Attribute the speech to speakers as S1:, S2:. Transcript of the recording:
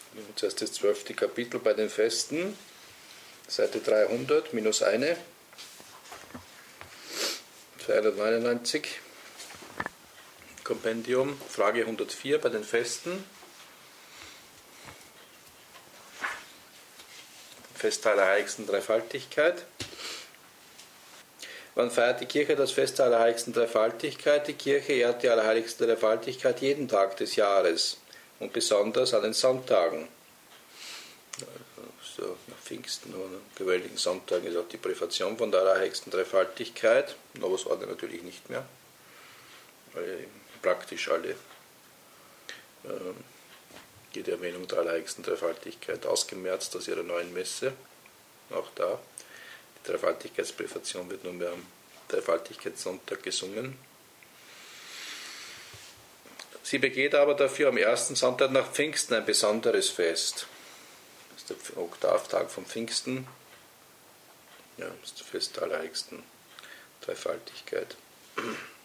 S1: Zuerst das 12. Kapitel bei den Festen, Seite 300, minus eine, 299, Kompendium, Frage 104 bei den Festen. Fest der Allerheiligsten Dreifaltigkeit. Wann feiert die Kirche das Fest der Allerheiligsten Dreifaltigkeit? Die Kirche ehrt die Allerheiligste Dreifaltigkeit jeden Tag des Jahres und besonders an den Sonntagen. So, nach Pfingsten oder gewöhnlichen Sonntagen ist auch die Präfation von der Allerheiligsten Dreifaltigkeit. Novus Ordo natürlich nicht mehr. Praktisch alle geht die Erwähnung der Allerheiligsten Dreifaltigkeit ausgemerzt aus ihrer neuen Messe. Auch da. Die Dreifaltigkeitspräfation wird nunmehr am Dreifaltigkeitssonntag gesungen. Sie begeht aber dafür am ersten Sonntag nach Pfingsten ein besonderes Fest. Das ist der Oktavtag von Pfingsten. Ja, das ist das Fest der Allerheiligsten Dreifaltigkeit.